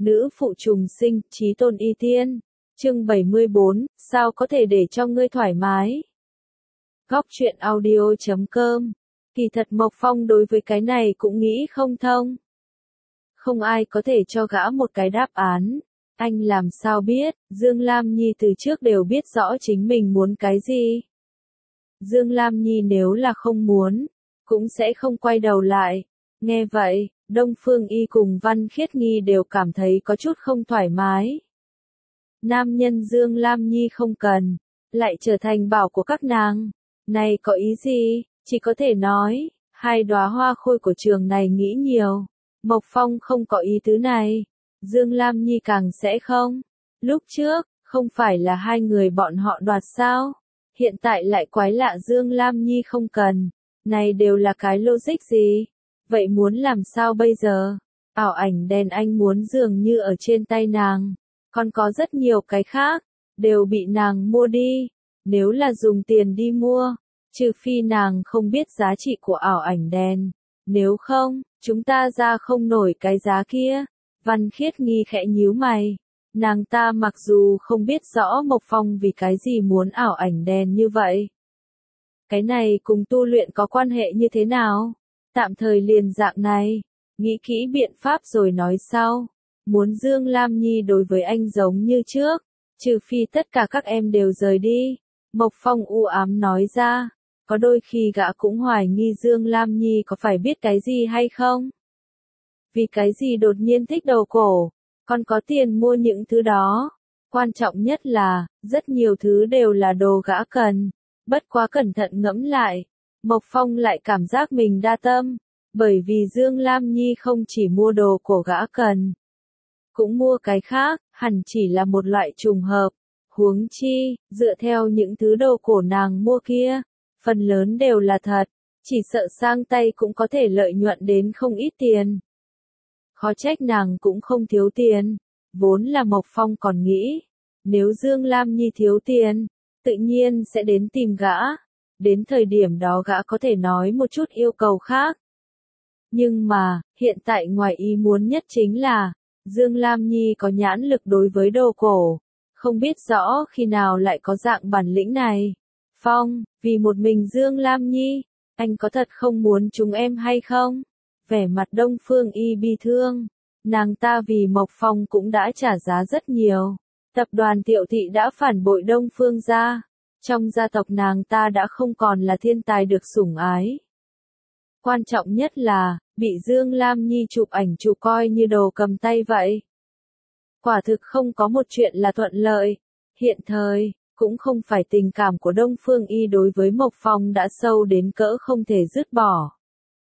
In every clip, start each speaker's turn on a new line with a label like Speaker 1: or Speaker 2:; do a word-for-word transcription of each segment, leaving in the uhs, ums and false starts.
Speaker 1: Nữ phụ trùng sinh, chí tôn y tiên. Chương bảy mươi bốn, sao có thể để cho ngươi thoải mái? Góc truyện audio chấm com. Kỳ thật Mộc Phong đối với cái này cũng nghĩ không thông. Không ai có thể cho gã một cái đáp án. Anh làm sao biết, Dương Lam Nhi từ trước đều biết rõ chính mình muốn cái gì. Dương Lam Nhi nếu là không muốn, cũng sẽ không quay đầu lại. Nghe vậy, Đông Phương Y cùng Văn Khiết Nghi đều cảm thấy có chút không thoải mái. Nam nhân Dương Lam Nhi không cần, lại trở thành bảo của các nàng. Này có ý gì, chỉ có thể nói, hai đóa hoa khôi của trường này nghĩ nhiều. Mộc Phong không có ý tứ này, Dương Lam Nhi càng sẽ không. Lúc trước, không phải là hai người bọn họ đoạt sao? Hiện tại lại quái lạ Dương Lam Nhi không cần. Này đều là cái logic gì? Vậy muốn làm sao bây giờ? Ảo ảnh đèn anh muốn dường như ở trên tay nàng. Còn có rất nhiều cái khác, đều bị nàng mua đi. Nếu là dùng tiền đi mua, trừ phi nàng không biết giá trị của ảo ảnh đèn. Nếu không, chúng ta ra không nổi cái giá kia. Văn Khiết Nghi khẽ nhíu mày. Nàng ta mặc dù không biết rõ Mộc Phong vì cái gì muốn ảo ảnh đèn như vậy. Cái này cùng tu luyện có quan hệ như thế nào? Tạm thời liền dạng này, nghĩ kỹ biện pháp rồi nói sau. Muốn Dương Lam Nhi đối với anh giống như trước, trừ phi tất cả các em đều rời đi. Mộc Phong u ám nói ra, có đôi khi gã cũng hoài nghi Dương Lam Nhi có phải biết cái gì hay không? Vì cái gì đột nhiên thích đầu cổ, còn có tiền mua những thứ đó. Quan trọng nhất là, rất nhiều thứ đều là đồ gã cần. Bất quá cẩn thận ngẫm lại, Mộc Phong lại cảm giác mình đa tâm, bởi vì Dương Lam Nhi không chỉ mua đồ của gã cần, cũng mua cái khác, hẳn chỉ là một loại trùng hợp. Huống chi, dựa theo những thứ đồ cổ nàng mua kia, phần lớn đều là thật, chỉ sợ sang tay cũng có thể lợi nhuận đến không ít tiền. Khó trách nàng cũng không thiếu tiền, vốn là Mộc Phong còn nghĩ, nếu Dương Lam Nhi thiếu tiền, tự nhiên sẽ đến tìm gã, đến thời điểm đó gã có thể nói một chút yêu cầu khác. Nhưng mà, hiện tại ngoài ý muốn nhất chính là, Dương Lam Nhi có nhãn lực đối với đồ cổ, không biết rõ khi nào lại có dạng bản lĩnh này. Phong, vì một mình Dương Lam Nhi, anh có thật không muốn chúng em hay không? Vẻ mặt Đông Phương Y bi thương, nàng ta vì Mộc Phong cũng đã trả giá rất nhiều. Tập đoàn Tiệu Thị đã phản bội Đông Phương gia, trong gia tộc nàng ta đã không còn là thiên tài được sủng ái. Quan trọng nhất là, bị Dương Lam Nhi chụp ảnh chụp coi như đồ cầm tay vậy. Quả thực không có một chuyện là thuận lợi. Hiện thời, cũng không phải tình cảm của Đông Phương Y đối với Mộc Phong đã sâu đến cỡ không thể dứt bỏ,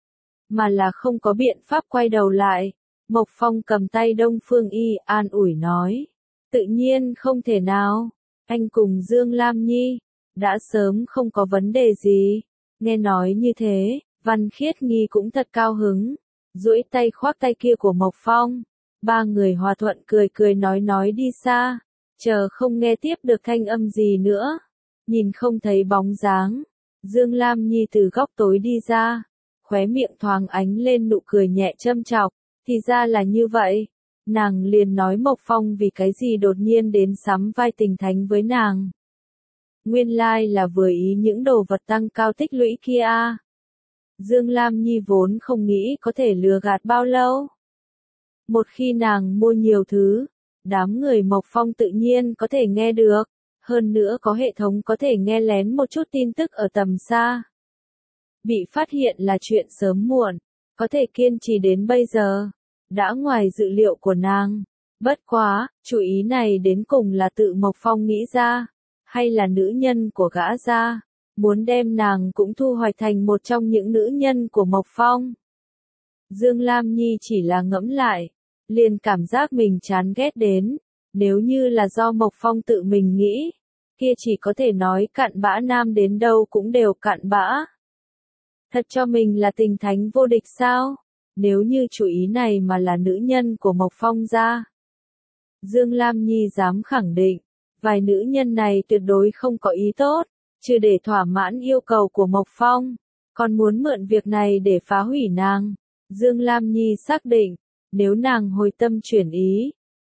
Speaker 1: mà là không có biện pháp quay đầu lại. Mộc Phong cầm tay Đông Phương Y an ủi nói, tự nhiên không thể nào, anh cùng Dương Lam Nhi, đã sớm không có vấn đề gì. Nghe nói như thế, Văn Khiết Nghi cũng thật cao hứng, duỗi tay khoác tay kia của Mộc Phong. Ba người hòa thuận cười cười nói nói đi xa, chờ không nghe tiếp được thanh âm gì nữa. Nhìn không thấy bóng dáng, Dương Lam Nhi từ góc tối đi ra, khóe miệng thoáng ánh lên nụ cười nhẹ châm chọc, thì ra là như vậy. Nàng liền nói Mộc Phong vì cái gì đột nhiên đến sắm vai tình thánh với nàng. Nguyên lai là vừa ý những đồ vật tăng cao tích lũy kia a. Dương Lam Nhi vốn không nghĩ có thể lừa gạt bao lâu. Một khi nàng mua nhiều thứ, đám người Mộc Phong tự nhiên có thể nghe được, hơn nữa có hệ thống có thể nghe lén một chút tin tức ở tầm xa. Bị phát hiện là chuyện sớm muộn, có thể kiên trì đến bây giờ, đã ngoài dự liệu của nàng. Bất quá, chủ ý này đến cùng là tự Mộc Phong nghĩ ra, hay là nữ nhân của gã ra, muốn đem nàng cũng thu hoạch thành một trong những nữ nhân của Mộc Phong. Dương Lam Nhi chỉ là ngẫm lại, liền cảm giác mình chán ghét đến, nếu như là do Mộc Phong tự mình nghĩ, kia chỉ có thể nói cặn bã nam đến đâu cũng đều cặn bã. Thật cho mình là tình thánh vô địch sao? Nếu như chủ ý này mà là nữ nhân của Mộc Phong ra, Dương Lam Nhi dám khẳng định, vài nữ nhân này tuyệt đối không có ý tốt, trừ để thỏa mãn yêu cầu của Mộc Phong, còn muốn mượn việc này để phá hủy nàng. Dương Lam Nhi xác định, nếu nàng hồi tâm chuyển ý,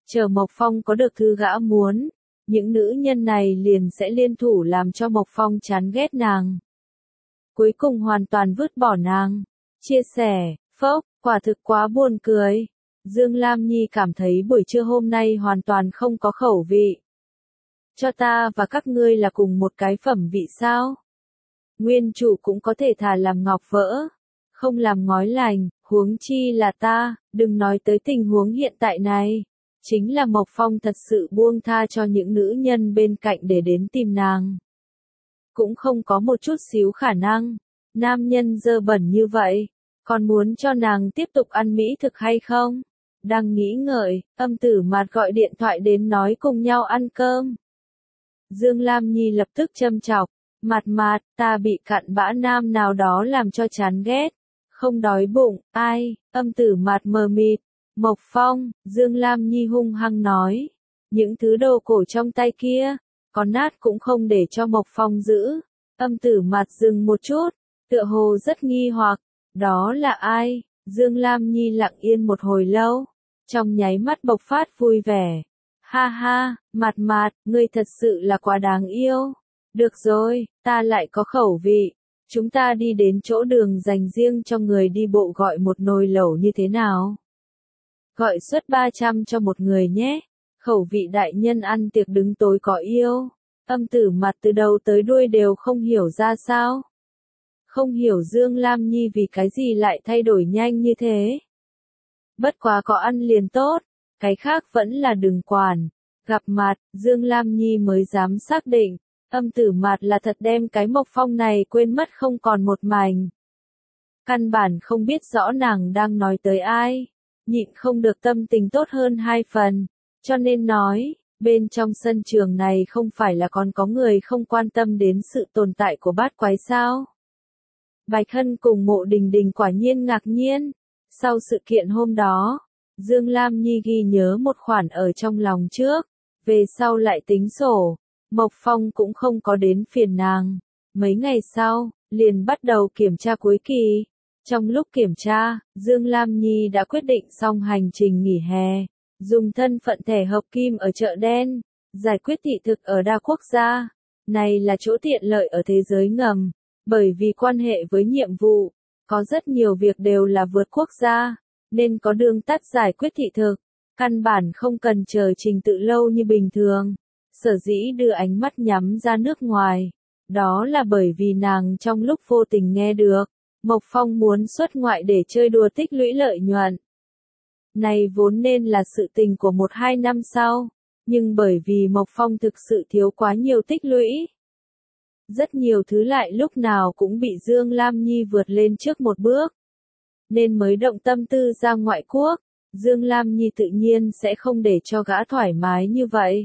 Speaker 1: Chờ Mộc Phong có được thứ gã muốn, những nữ nhân này liền sẽ liên thủ làm cho Mộc Phong chán ghét nàng. Cuối cùng hoàn toàn vứt bỏ nàng. Chia sẻ, phốc, quả thực quá buồn cười. Dương Lam Nhi cảm thấy buổi trưa hôm nay hoàn toàn không có khẩu vị. Cho ta và các ngươi là cùng một cái phẩm vị sao? Nguyên chủ cũng có thể thà làm ngọc vỡ, không làm ngói lành, huống chi là ta, đừng nói tới tình huống hiện tại này. Chính là Mộc Phong thật sự buông tha cho những nữ nhân bên cạnh để đến tìm nàng. Cũng không có một chút xíu khả năng, nam nhân dơ bẩn như vậy, còn muốn cho nàng tiếp tục ăn mỹ thực hay không? Đang nghĩ ngợi, âm tử Mạt gọi điện thoại đến nói cùng nhau ăn cơm. Dương Lam Nhi lập tức châm chọc, Mạt Mạt, ta bị cặn bã nam nào đó làm cho chán ghét, không đói bụng, ai, âm tử Mạt mờ mịt, Mộc Phong, Dương Lam Nhi hung hăng nói, những thứ đồ cổ trong tay kia, có nát cũng không để cho Mộc Phong giữ, âm tử Mạt dừng một chút, tựa hồ rất nghi hoặc, đó là ai, Dương Lam Nhi lặng yên một hồi lâu, trong nháy mắt bộc phát vui vẻ. Ha ha, Mạt Mạt, ngươi thật sự là quá đáng yêu. Được rồi, ta lại có khẩu vị. Chúng ta đi đến chỗ đường dành riêng cho người đi bộ gọi một nồi lẩu như thế nào? Gọi suất ba trăm cho một người nhé. Khẩu vị đại nhân ăn tiệc đứng tối có yêu. Âm tử Mạt từ đầu tới đuôi đều không hiểu ra sao. Không hiểu Dương Lam Nhi vì cái gì lại thay đổi nhanh như thế. Bất quá có ăn liền tốt. Cái khác vẫn là đừng quản. Gặp mặt, Dương Lam Nhi mới dám xác định, âm tử Mạt là thật đem cái Mộc Phong này quên mất không còn một mảnh. Căn bản không biết rõ nàng đang nói tới ai, nhịn không được tâm tình tốt hơn hai phần, cho nên nói, bên trong sân trường này không phải là còn có người không quan tâm đến sự tồn tại của bát quái sao. Bạch Hân cùng Mộ Đình Đình quả nhiên ngạc nhiên, sau sự kiện hôm đó, Dương Lam Nhi ghi nhớ một khoản ở trong lòng trước, về sau lại tính sổ, Mộc Phong cũng không có đến phiền nàng. Mấy ngày sau, liền bắt đầu kiểm tra cuối kỳ. Trong lúc kiểm tra, Dương Lam Nhi đã quyết định xong hành trình nghỉ hè, dùng thân phận thẻ hợp kim ở chợ đen, giải quyết thị thực ở đa quốc gia. Này là chỗ tiện lợi ở thế giới ngầm, bởi vì quan hệ với nhiệm vụ, có rất nhiều việc đều là vượt quốc gia. Nên có đường tắt giải quyết thị thực, căn bản không cần chờ trình tự lâu như bình thường. Sở dĩ đưa ánh mắt nhắm ra nước ngoài, đó là bởi vì nàng trong lúc vô tình nghe được, Mộc Phong muốn xuất ngoại để chơi đùa tích lũy lợi nhuận. Này vốn nên là sự tình của một hai năm sau, nhưng bởi vì Mộc Phong thực sự thiếu quá nhiều tích lũy. Rất nhiều thứ lại lúc nào cũng bị Dương Lam Nhi vượt lên trước một bước. Nên mới động tâm tư ra ngoại quốc, Dương Lam Nhi tự nhiên sẽ không để cho gã thoải mái như vậy.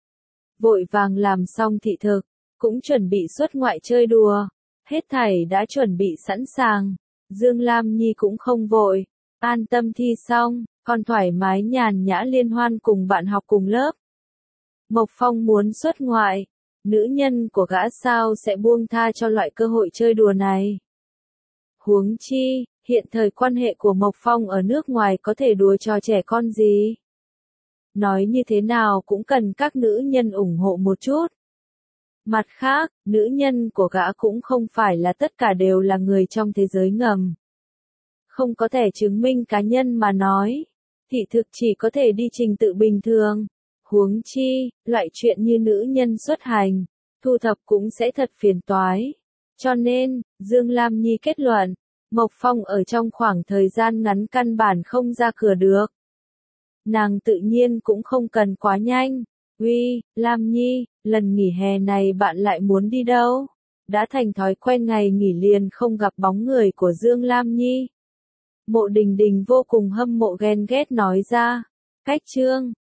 Speaker 1: Vội vàng làm xong thị thực, cũng chuẩn bị xuất ngoại chơi đùa, hết thảy đã chuẩn bị sẵn sàng, Dương Lam Nhi cũng không vội, an tâm thi xong, còn thoải mái nhàn nhã liên hoan cùng bạn học cùng lớp. Mộc Phong muốn xuất ngoại, nữ nhân của gã sao sẽ buông tha cho loại cơ hội chơi đùa này. Huống chi, hiện thời quan hệ của Mộc Phong ở nước ngoài có thể đùa trò trẻ con gì? Nói như thế nào cũng cần các nữ nhân ủng hộ một chút. Mặt khác, nữ nhân của gã cũng không phải là tất cả đều là người trong thế giới ngầm. Không có thể chứng minh cá nhân mà nói, thị thực chỉ có thể đi trình tự bình thường. Huống chi, loại chuyện như nữ nhân xuất hành, thu thập cũng sẽ thật phiền toái. Cho nên, Dương Lam Nhi kết luận, Mộc Phong ở trong khoảng thời gian ngắn căn bản không ra cửa được. Nàng tự nhiên cũng không cần quá nhanh. Uy, Lam Nhi, lần nghỉ hè này bạn lại muốn đi đâu? Đã thành thói quen ngày nghỉ liền không gặp bóng người của Dương Lam Nhi. Mộ Đình Đình vô cùng hâm mộ ghen ghét nói ra. Cách chương